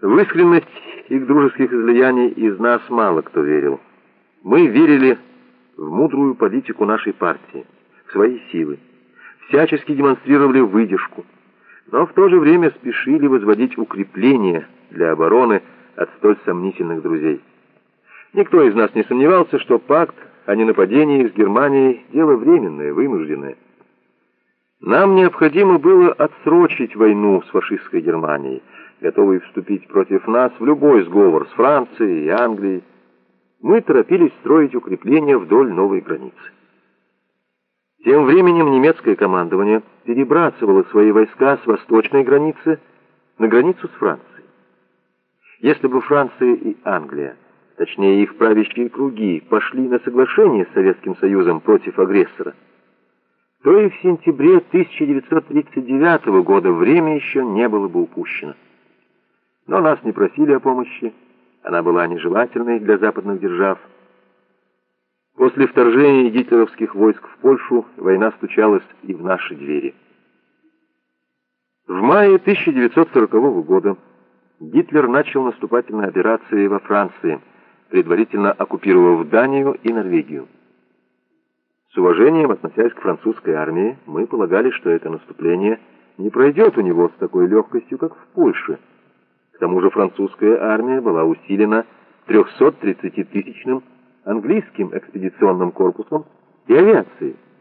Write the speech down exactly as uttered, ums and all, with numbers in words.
В искренность их дружеских излияний из нас мало кто верил. Мы верили в мудрую политику нашей партии, в свои силы, всячески демонстрировали выдержку, но в то же время спешили возводить укрепления для обороны от столь сомнительных друзей. Никто из нас не сомневался, что пакт о ненападении с Германией – дело временное, вынужденное. Нам необходимо было отсрочить войну с фашистской Германией, готовой вступить против нас в любой сговор с Францией и Англией. Мы торопились строить укрепления вдоль новой границы. Тем временем немецкое командование перебрасывало свои войска с восточной границы на границу с Францией. Если бы Франция и Англия, точнее их правящие круги, пошли на соглашение с Советским Союзом против агрессора, то и в сентябре тысяча девятьсот тридцать девятого года время еще не было бы упущено. Но нас не просили о помощи, она была нежелательной для западных держав. После вторжения гитлеровских войск в Польшу война стучалась и в наши двери. В мае тысяча девятьсот сорокового года Гитлер начал наступательные операции во Франции, предварительно оккупировав Данию и Норвегию. С уважением относясь к французской армии, мы полагали, что это наступление не пройдет у него с такой легкостью, как в Польше. К тому же французская армия была усилена трехсотридцатитысячным английским экспедиционным корпусом и авиацией.